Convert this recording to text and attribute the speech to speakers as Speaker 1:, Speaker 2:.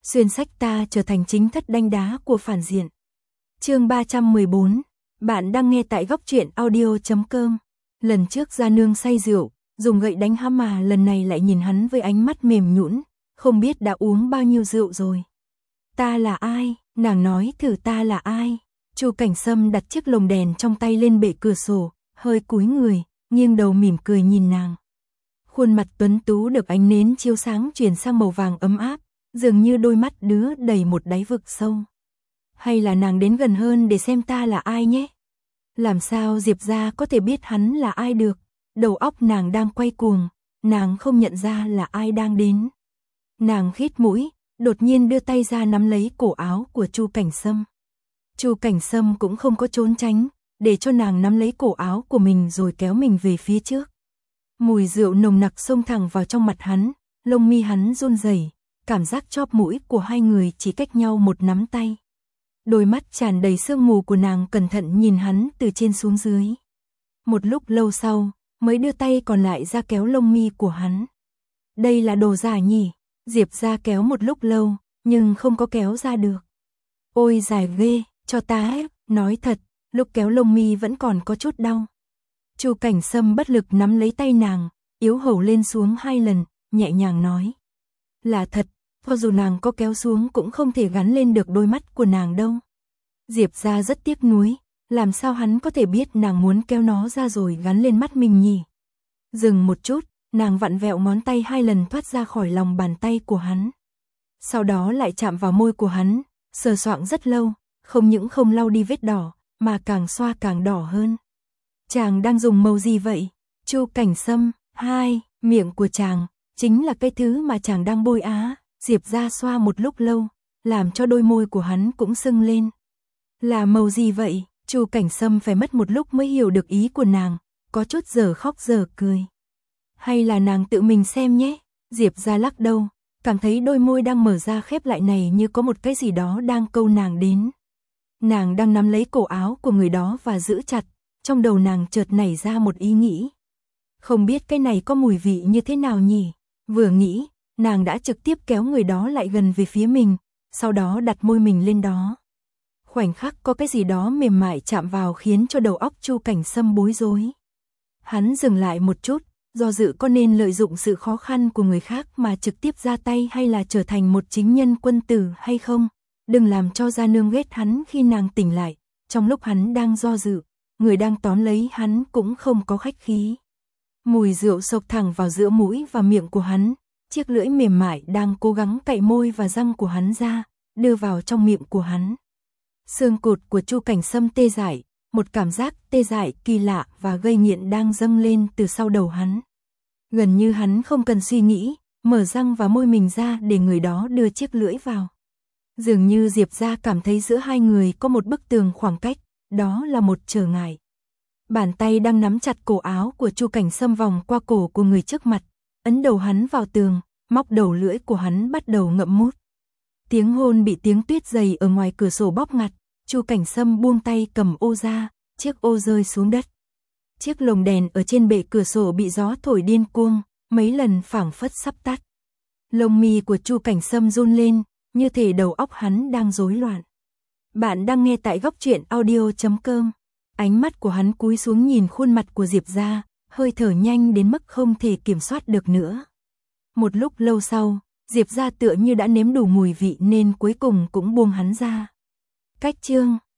Speaker 1: xuyên sách ta trở thành chính thất đanh đá của phản diện. Chương 314, bạn đang nghe tại góc truyện audio.com. Lần trước Gia Nương say rượu, dùng gậy đánh hắn mà lần này lại nhìn hắn với ánh mắt mềm nhũn, không biết đã uống bao nhiêu rượu rồi. Ta là ai? Nàng nói thử ta là ai? Chu Cảnh Sâm đặt chiếc lồng đèn trong tay lên bệ cửa sổ, hơi cúi người, nghiêng đầu mỉm cười nhìn nàng. Khuôn mặt tuấn tú được ánh nến chiếu sáng chuyển sang màu vàng ấm áp, dường như đôi mắt đứa đầy một đáy vực sâu. Hay là nàng đến gần hơn để xem ta là ai nhé? Làm sao Diệp gia có thể biết hắn là ai được? Đầu óc nàng đang quay cuồng, nàng không nhận ra là ai đang đến. Nàng khít mũi, đột nhiên đưa tay ra nắm lấy cổ áo của Chu Cảnh Sâm. Chu Cảnh Sâm cũng không có trốn tránh, để cho nàng nắm lấy cổ áo của mình rồi kéo mình về phía trước. Mùi rượu nồng nặc xông thẳng vào trong mặt hắn, lông mi hắn run rẩy, cảm giác chóp mũi của hai người chỉ cách nhau một nắm tay. Đôi mắt tràn đầy sương mù của nàng cẩn thận nhìn hắn từ trên xuống dưới. Một lúc lâu sau, mới đưa tay còn lại ra kéo lông mi của hắn. Đây là đồ giả nhỉ? Diệp ra kéo một lúc lâu, nhưng không có kéo ra được. Ôi dài ghê, cho ta ép, nói thật, lúc kéo lông mi vẫn còn có chút đau. Chu Cảnh Sâm bất lực nắm lấy tay nàng, yếu hầu lên xuống 2 lần, nhẹ nhàng nói. Là thật, cho dù nàng có kéo xuống cũng không thể gắn lên được đôi mắt của nàng đâu. Diệp ra rất tiếc nuối, làm sao hắn có thể biết nàng muốn kéo nó ra rồi gắn lên mắt mình nhỉ? Dừng một chút, nàng vặn vẹo ngón tay 2 lần thoát ra khỏi lòng bàn tay của hắn. Sau đó lại chạm vào môi của hắn, sờ soạng rất lâu, không những không lau đi vết đỏ, mà càng xoa càng đỏ hơn. Chàng đang dùng màu gì vậy? Chu Cảnh Sâm, miệng của chàng, chính là cái thứ mà chàng đang bôi á. Diệp ra xoa một lúc lâu, làm cho đôi môi của hắn cũng sưng lên. Là màu gì vậy? Chu Cảnh Sâm phải mất một lúc mới hiểu được ý của nàng, có chút giờ khóc giờ cười. Hay là nàng tự mình xem nhé? Diệp ra lắc đầu, cảm thấy đôi môi đang mở ra khép lại này như có một cái gì đó đang câu nàng đến. Nàng đang nắm lấy cổ áo của người đó và giữ chặt, trong đầu nàng chợt nảy ra một ý nghĩ. Không biết cái này có mùi vị như thế nào nhỉ? Vừa nghĩ, nàng đã trực tiếp kéo người đó lại gần về phía mình, sau đó đặt môi mình lên đó. Khoảnh khắc có cái gì đó mềm mại chạm vào khiến cho đầu óc Chu Cảnh Sâm bối rối. Hắn dừng lại một chút, do dự có nên lợi dụng sự khó khăn của người khác mà trực tiếp ra tay hay là trở thành một chính nhân quân tử hay không. Đừng làm cho Gia Nương ghét hắn khi nàng tỉnh lại. Trong lúc hắn đang do dự, người đang tóm lấy hắn cũng không có khách khí. Mùi rượu xộc thẳng vào giữa mũi và miệng của hắn, chiếc lưỡi mềm mại đang cố gắng cạy môi và răng của hắn ra, đưa vào trong miệng của hắn. Xương cụt của Chu Cảnh Sâm tê dại, một cảm giác tê dại kỳ lạ và gây nghiện đang dâng lên từ sau đầu hắn. Gần như hắn không cần suy nghĩ, mở răng và môi mình ra để người đó đưa chiếc lưỡi vào. Dường như Diệp ra cảm thấy giữa hai người có một bức tường khoảng cách, đó là một trở ngại. Bàn tay đang nắm chặt cổ áo của Chu Cảnh Sâm vòng qua cổ của người trước mặt, ấn đầu hắn vào tường, móc đầu lưỡi của hắn bắt đầu ngậm mút. Tiếng hôn bị tiếng tuyết dày ở ngoài cửa sổ bóp ngặt, Chu Cảnh Sâm buông tay cầm ô ra, chiếc ô rơi xuống đất. Chiếc lồng đèn ở trên bệ cửa sổ bị gió thổi điên cuồng, mấy lần phảng phất sắp tắt. Lông mi của Chu Cảnh Sâm run lên, như thể đầu óc hắn đang rối loạn. Bạn đang nghe tại góc truyện audio.com. Ánh mắt của hắn cúi xuống nhìn khuôn mặt của Diệp ra, hơi thở nhanh đến mức không thể kiểm soát được nữa. Một lúc lâu sau, Diệp ra tựa như đã nếm đủ mùi vị nên cuối cùng cũng buông hắn ra. Cách chương